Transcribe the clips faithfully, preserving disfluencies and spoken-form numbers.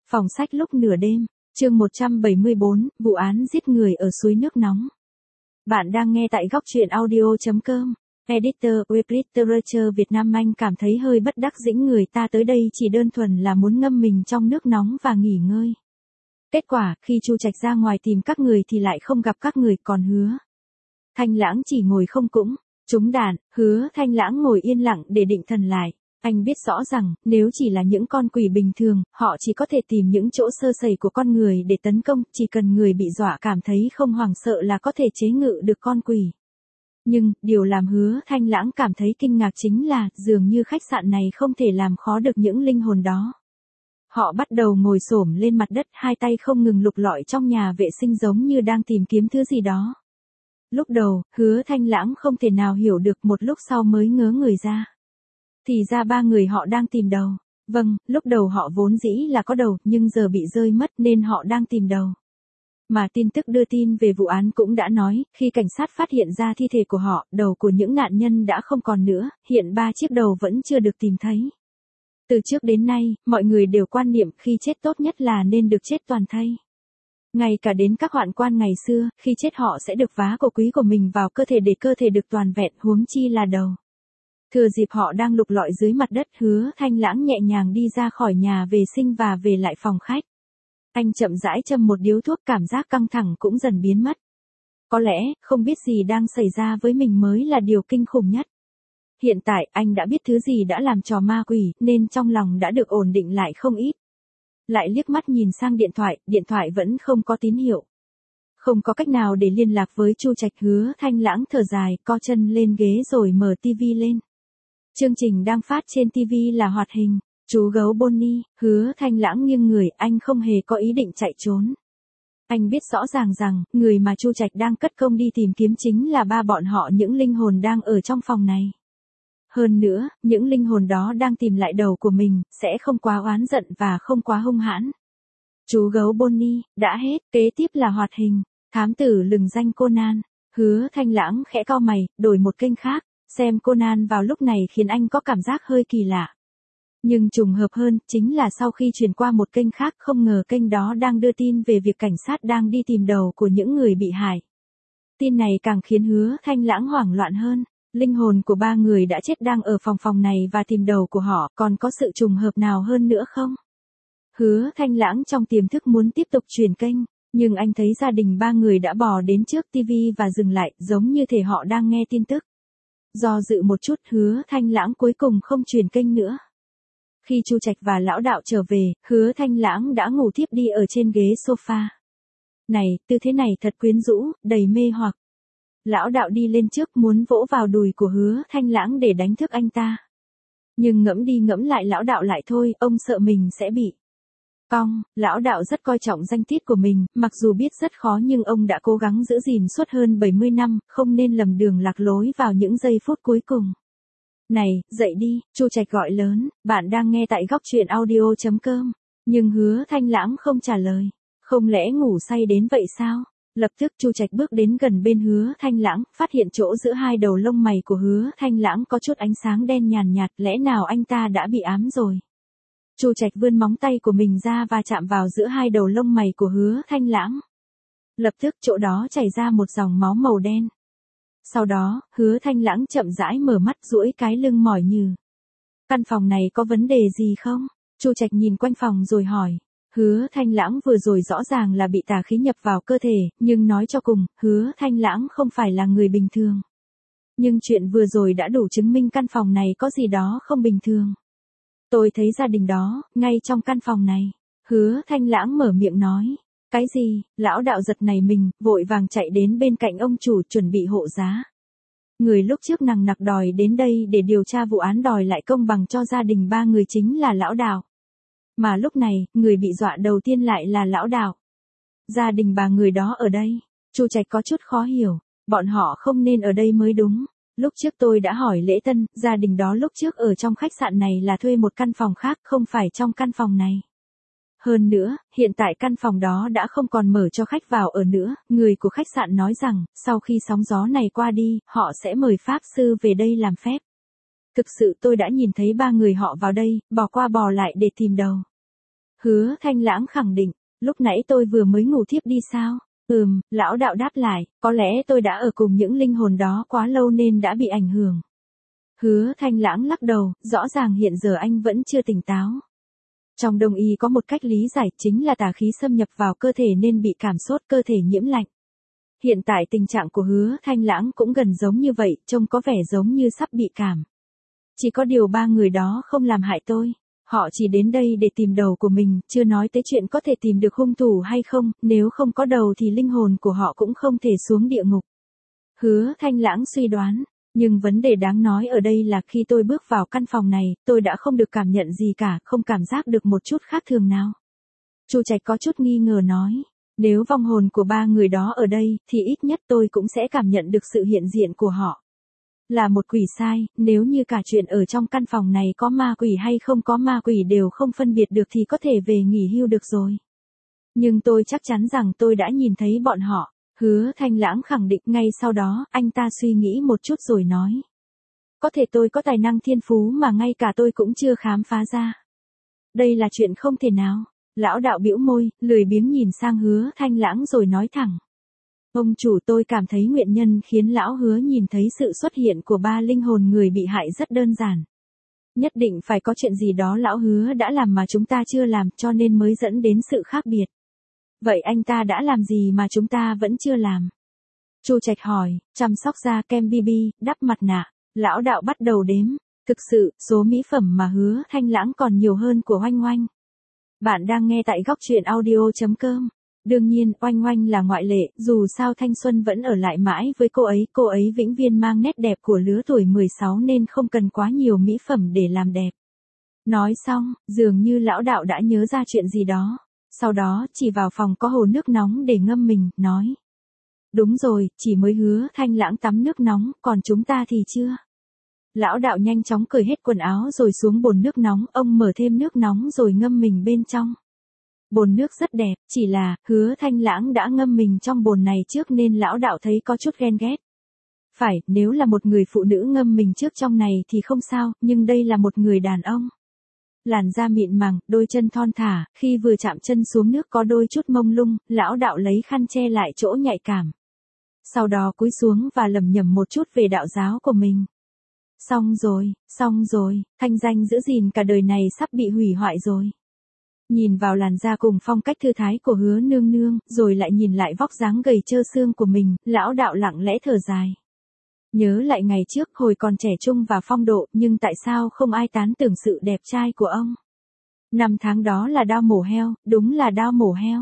Phòng sách lúc nửa đêm, chương một trăm bảy mươi bốn, vụ án giết người ở suối nước nóng. Bạn đang nghe tại góc truyện audio chấm com. Editor, web literature Việt Nam Anh cảm thấy hơi bất đắc dĩ, người ta tới đây chỉ đơn thuần là muốn ngâm mình trong nước nóng và nghỉ ngơi. Kết quả, khi Chu Trạch ra ngoài tìm các người thì lại không gặp các người, còn Hứa Thanh Lãng chỉ ngồi không cũng, trúng đạn. Hứa Thanh Lãng ngồi yên lặng để định thần lại. Anh biết rõ rằng, nếu chỉ là những con quỷ bình thường, họ chỉ có thể tìm những chỗ sơ sẩy của con người để tấn công, chỉ cần người bị dọa cảm thấy không hoảng sợ là có thể chế ngự được con quỷ. Nhưng, điều làm Hứa Thanh Lãng cảm thấy kinh ngạc chính là, dường như khách sạn này không thể làm khó được những linh hồn đó. Họ bắt đầu ngồi xổm lên mặt đất, hai tay không ngừng lục lọi trong nhà vệ sinh giống như đang tìm kiếm thứ gì đó. Lúc đầu, Hứa Thanh Lãng không thể nào hiểu được, một lúc sau mới ngớ người ra. Thì ra ba người họ đang tìm đầu. Vâng, lúc đầu họ vốn dĩ là có đầu, nhưng giờ bị rơi mất nên họ đang tìm đầu. Mà tin tức đưa tin về vụ án cũng đã nói, khi cảnh sát phát hiện ra thi thể của họ, đầu của những nạn nhân đã không còn nữa, hiện ba chiếc đầu vẫn chưa được tìm thấy. Từ trước đến nay, mọi người đều quan niệm khi chết tốt nhất là nên được chết toàn thây. Ngay cả đến các hoạn quan ngày xưa, khi chết họ sẽ được vá cổ quý của mình vào cơ thể để cơ thể được toàn vẹn, huống chi là đầu. Thừa dịp họ đang lục lọi dưới mặt đất, Hứa Thanh Lãng nhẹ nhàng đi ra khỏi nhà vệ sinh và về lại phòng khách. Anh chậm rãi châm một điếu thuốc, cảm giác căng thẳng cũng dần biến mất. Có lẽ, không biết gì đang xảy ra với mình mới là điều kinh khủng nhất. Hiện tại, anh đã biết thứ gì đã làm trò ma quỷ, nên trong lòng đã được ổn định lại không ít. Lại liếc mắt nhìn sang điện thoại, điện thoại vẫn không có tín hiệu. Không có cách nào để liên lạc với Chu Trạch. Hứa Thanh Lãng thở dài, co chân lên ghế rồi mở tivi lên. Chương trình đang phát trên ti vi là hoạt hình, chú gấu Bonnie. Hứa Thanh Lãng nghiêng người, anh không hề có ý định chạy trốn. Anh biết rõ ràng rằng, người mà Chu Trạch đang cất công đi tìm kiếm chính là ba bọn họ, những linh hồn đang ở trong phòng này. Hơn nữa, những linh hồn đó đang tìm lại đầu của mình, sẽ không quá oán giận và không quá hung hãn. Chú gấu Bonnie, đã hết, kế tiếp là hoạt hình, thám tử lừng danh Conan. Hứa Thanh Lãng khẽ cau mày, đổi một kênh khác. Xem Conan vào lúc này khiến anh có cảm giác hơi kỳ lạ. Nhưng trùng hợp hơn, chính là sau khi chuyển qua một kênh khác, không ngờ kênh đó đang đưa tin về việc cảnh sát đang đi tìm đầu của những người bị hại. Tin này càng khiến Hứa Thanh Lãng hoảng loạn hơn. Linh hồn của ba người đã chết đang ở phòng phòng này và tìm đầu của họ, còn có sự trùng hợp nào hơn nữa không? Hứa Thanh Lãng trong tiềm thức muốn tiếp tục chuyển kênh, nhưng anh thấy gia đình ba người đã bò đến trước tivi và dừng lại, giống như thể họ đang nghe tin tức. Do dự một chút, Hứa Thanh Lãng cuối cùng không chuyển kênh nữa. Khi Chu Trạch và lão đạo trở về, Hứa Thanh Lãng đã ngủ thiếp đi ở trên ghế sofa. Này, tư thế này thật quyến rũ, đầy mê hoặc. Lão đạo đi lên trước muốn vỗ vào đùi của Hứa Thanh Lãng để đánh thức anh ta. Nhưng ngẫm đi ngẫm lại lão đạo lại thôi, ông sợ mình sẽ bị cong. Lão đạo rất coi trọng danh tiết của mình, mặc dù biết rất khó nhưng ông đã cố gắng giữ gìn suốt hơn bảy mươi năm, không nên lầm đường lạc lối vào những giây phút cuối cùng. Này, dậy đi, Chu Trạch gọi lớn, bạn đang nghe tại góc truyện audio chấm com. Nhưng Hứa Thanh Lãng không trả lời. Không lẽ ngủ say đến vậy sao? Lập tức Chu Trạch bước đến gần bên Hứa Thanh Lãng, phát hiện chỗ giữa hai đầu lông mày của Hứa Thanh Lãng có chút ánh sáng đen nhàn nhạt, lẽ nào anh ta đã bị ám rồi? Chu Trạch vươn móng tay của mình ra và chạm vào giữa hai đầu lông mày của Hứa Thanh Lãng. Lập tức chỗ đó chảy ra một dòng máu màu đen. Sau đó, Hứa Thanh Lãng chậm rãi mở mắt, duỗi cái lưng mỏi nhừ. Căn phòng này có vấn đề gì không? Chu Trạch nhìn quanh phòng rồi hỏi. Hứa Thanh Lãng vừa rồi rõ ràng là bị tà khí nhập vào cơ thể, nhưng nói cho cùng, Hứa Thanh Lãng không phải là người bình thường. Nhưng chuyện vừa rồi đã đủ chứng minh căn phòng này có gì đó không bình thường. Tôi thấy gia đình đó, ngay trong căn phòng này. Hứa Thanh Lãng mở miệng nói. Cái gì? Lão đạo giật nảy mình, vội vàng chạy đến bên cạnh ông chủ chuẩn bị hộ giá. Người lúc trước nằng nặc đòi đến đây để điều tra vụ án, đòi lại công bằng cho gia đình ba người chính là lão đạo. Mà lúc này, người bị dọa đầu tiên lại là lão đạo. Gia đình ba người đó ở đây. Chu Trạch có chút khó hiểu. Bọn họ không nên ở đây mới đúng. Lúc trước tôi đã hỏi lễ tân, gia đình đó lúc trước ở trong khách sạn này là thuê một căn phòng khác, không phải trong căn phòng này. Hơn nữa, hiện tại căn phòng đó đã không còn mở cho khách vào ở nữa, người của khách sạn nói rằng, sau khi sóng gió này qua đi, họ sẽ mời pháp sư về đây làm phép. Thực sự tôi đã nhìn thấy ba người họ vào đây, bò qua bò lại để tìm đầu. Hứa Thanh Lãng khẳng định, lúc nãy tôi vừa mới ngủ thiếp đi sao? Ừm, lão đạo đáp lại, có lẽ tôi đã ở cùng những linh hồn đó quá lâu nên đã bị ảnh hưởng. Hứa Thanh Lãng lắc đầu, rõ ràng hiện giờ anh vẫn chưa tỉnh táo. Trong đông y có một cách lý giải chính là tà khí xâm nhập vào cơ thể nên bị cảm sốt, cơ thể nhiễm lạnh. Hiện tại tình trạng của Hứa Thanh Lãng cũng gần giống như vậy, trông có vẻ giống như sắp bị cảm. Chỉ có điều ba người đó không làm hại tôi. Họ chỉ đến đây để tìm đầu của mình, chưa nói tới chuyện có thể tìm được hung thủ hay không, nếu không có đầu thì linh hồn của họ cũng không thể xuống địa ngục. Hứa Thanh Lãng suy đoán, nhưng vấn đề đáng nói ở đây là khi tôi bước vào căn phòng này, tôi đã không được cảm nhận gì cả, không cảm giác được một chút khác thường nào. Chu Trạch có chút nghi ngờ nói, nếu vong hồn của ba người đó ở đây, thì ít nhất tôi cũng sẽ cảm nhận được sự hiện diện của họ. Là một quỷ sai, nếu như cả chuyện ở trong căn phòng này có ma quỷ hay không có ma quỷ đều không phân biệt được thì có thể về nghỉ hưu được rồi. Nhưng tôi chắc chắn rằng tôi đã nhìn thấy bọn họ. Hứa Thanh Lãng khẳng định. Ngay sau đó, anh ta suy nghĩ một chút rồi nói. Có thể tôi có tài năng thiên phú mà ngay cả tôi cũng chưa khám phá ra. Đây là chuyện không thể nào. Lão đạo bĩu môi, lười biếng nhìn sang Hứa Thanh Lãng rồi nói thẳng. Ông chủ, tôi cảm thấy nguyên nhân khiến lão Hứa nhìn thấy sự xuất hiện của ba linh hồn người bị hại rất đơn giản. Nhất định phải có chuyện gì đó lão Hứa đã làm mà chúng ta chưa làm cho nên mới dẫn đến sự khác biệt. Vậy anh ta đã làm gì mà chúng ta vẫn chưa làm? Chu Trạch hỏi, chăm sóc da, kem bê bê, đắp mặt nạ. Lão đạo bắt đầu đếm. Thực sự, số mỹ phẩm mà Hứa Thanh Lãng còn nhiều hơn của Oanh Oanh. Bạn đang nghe tại góc truyện audio chấm com. Đương nhiên, Oanh Oanh là ngoại lệ, dù sao thanh xuân vẫn ở lại mãi với cô ấy, cô ấy vĩnh viễn mang nét đẹp của lứa tuổi mười sáu nên không cần quá nhiều mỹ phẩm để làm đẹp. Nói xong, dường như lão đạo đã nhớ ra chuyện gì đó. Sau đó, chỉ vào phòng có hồ nước nóng để ngâm mình, nói. Đúng rồi, chỉ mới Hứa Thanh Lãng tắm nước nóng, còn chúng ta thì chưa. Lão đạo nhanh chóng cởi hết quần áo rồi xuống bồn nước nóng, ông mở thêm nước nóng rồi ngâm mình bên trong. Bồn nước rất đẹp, chỉ là, Hứa Thanh Lãng đã ngâm mình trong bồn này trước nên lão đạo thấy có chút ghen ghét. Phải, nếu là một người phụ nữ ngâm mình trước trong này thì không sao, nhưng đây là một người đàn ông. Làn da mịn màng, đôi chân thon thả, khi vừa chạm chân xuống nước có đôi chút mông lung, lão đạo lấy khăn che lại chỗ nhạy cảm. Sau đó cúi xuống và lẩm nhẩm một chút về đạo giáo của mình. Xong rồi, xong rồi, thanh danh giữ gìn cả đời này sắp bị hủy hoại rồi. Nhìn vào làn da cùng phong cách thư thái của Hứa nương nương, rồi lại nhìn lại vóc dáng gầy trơ xương của mình, lão đạo lặng lẽ thở dài. Nhớ lại ngày trước hồi còn trẻ trung và phong độ, nhưng tại sao không ai tán tưởng sự đẹp trai của ông? Năm tháng đó là đao mổ heo, đúng là đao mổ heo.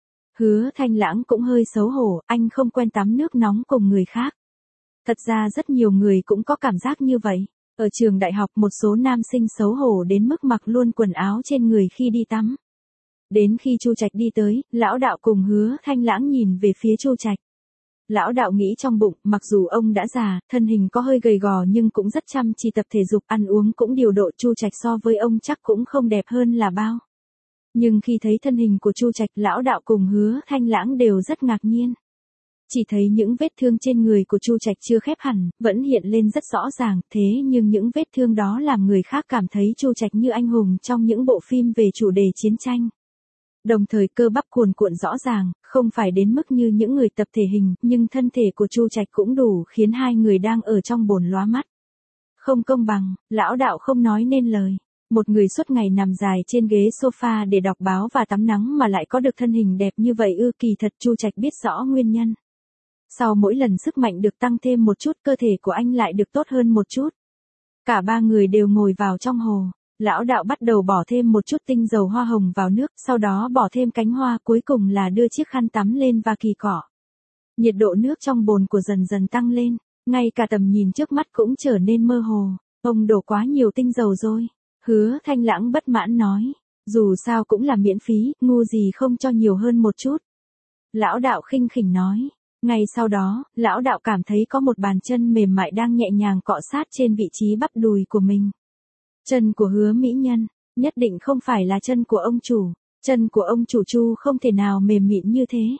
Hứa Thanh Lãng cũng hơi xấu hổ, anh không quen tắm nước nóng cùng người khác. Thật ra rất nhiều người cũng có cảm giác như vậy. Ở trường đại học một số nam sinh xấu hổ đến mức mặc luôn quần áo trên người khi đi tắm. Đến khi Chu Trạch đi tới, lão đạo cùng Hứa Thanh Lãng nhìn về phía Chu Trạch. Lão đạo nghĩ trong bụng, mặc dù ông đã già, thân hình có hơi gầy gò nhưng cũng rất chăm chỉ tập thể dục, ăn uống cũng điều độ, Chu Trạch so với ông chắc cũng không đẹp hơn là bao. Nhưng khi thấy thân hình của Chu Trạch, lão đạo cùng Hứa Thanh Lãng đều rất ngạc nhiên. Chỉ thấy những vết thương trên người của Chu Trạch chưa khép hẳn, vẫn hiện lên rất rõ ràng, thế nhưng những vết thương đó làm người khác cảm thấy Chu Trạch như anh hùng trong những bộ phim về chủ đề chiến tranh. Đồng thời cơ bắp cuồn cuộn rõ ràng, không phải đến mức như những người tập thể hình, nhưng thân thể của Chu Trạch cũng đủ khiến hai người đang ở trong bồn lóa mắt. Không công bằng, lão đạo không nói nên lời. Một người suốt ngày nằm dài trên ghế sofa để đọc báo và tắm nắng mà lại có được thân hình đẹp như vậy ư? Kỳ thật Chu Trạch biết rõ nguyên nhân. Sau mỗi lần sức mạnh được tăng thêm một chút, cơ thể của anh lại được tốt hơn một chút. Cả ba người đều ngồi vào trong hồ. Lão đạo bắt đầu bỏ thêm một chút tinh dầu hoa hồng vào nước, sau đó bỏ thêm cánh hoa, cuối cùng là đưa chiếc khăn tắm lên và kỳ cọ. Nhiệt độ nước trong bồn của dần dần tăng lên, ngay cả tầm nhìn trước mắt cũng trở nên mơ hồ. Ông đổ quá nhiều tinh dầu rồi. Hứa Thanh Lãng bất mãn nói, dù sao cũng là miễn phí, ngu gì không cho nhiều hơn một chút. Lão đạo khinh khỉnh nói. Ngay sau đó, lão đạo cảm thấy có một bàn chân mềm mại đang nhẹ nhàng cọ sát trên vị trí bắp đùi của mình. Chân của Hứa mỹ nhân, nhất định không phải là chân của ông chủ. Chân của ông chủ Chu không thể nào mềm mịn như thế.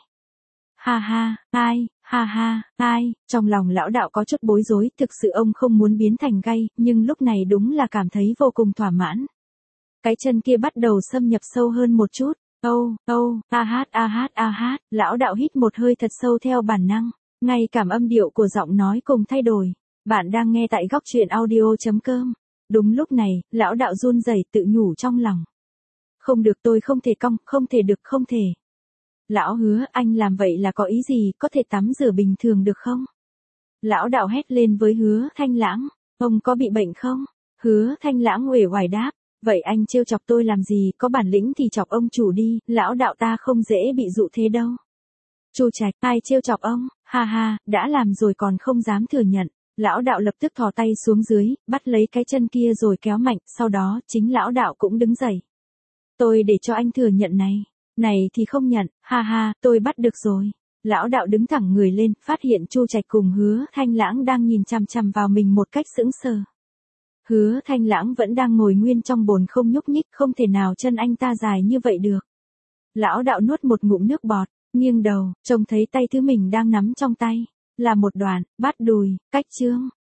Ha ha, ai, ha ha, ai, trong lòng lão đạo có chút bối rối, thực sự ông không muốn biến thành gay, nhưng lúc này đúng là cảm thấy vô cùng thỏa mãn. Cái chân kia bắt đầu xâm nhập sâu hơn một chút. Âu, âu, a hát a hát a hát, lão đạo hít một hơi thật sâu theo bản năng, ngay cảm âm điệu của giọng nói cùng thay đổi. Bạn đang nghe tại góc truyện audio.com. Đúng lúc này, lão đạo run rẩy tự nhủ trong lòng. Không được, tôi không thể cong, không thể được, không thể. Lão Hứa, anh làm vậy là có ý gì, có thể tắm rửa bình thường được không? Lão đạo hét lên với Hứa Thanh Lãng, ông có bị bệnh không? Hứa Thanh Lãng uể oải đáp, vậy anh trêu chọc tôi làm gì, có bản lĩnh thì chọc ông chủ đi, lão đạo ta không dễ bị dụ thế đâu. Chu Trạch, ai trêu chọc ông, ha ha, đã làm rồi còn không dám thừa nhận. Lão đạo lập tức thò tay xuống dưới, bắt lấy cái chân kia rồi kéo mạnh, sau đó, chính lão đạo cũng đứng dậy. Tôi để cho anh thừa nhận này. Này thì không nhận, ha ha, tôi bắt được rồi. Lão đạo đứng thẳng người lên, phát hiện Chu Trạch cùng Hứa Thanh Lãng đang nhìn chằm chằm vào mình một cách sững sờ. Hứa Thanh Lãng vẫn đang ngồi nguyên trong bồn không nhúc nhích, không thể nào chân anh ta dài như vậy được. Lão đạo nuốt một ngụm nước bọt, nghiêng đầu, trông thấy tay thứ mình đang nắm trong tay. Là một đoạn, bát đùi, cách chương.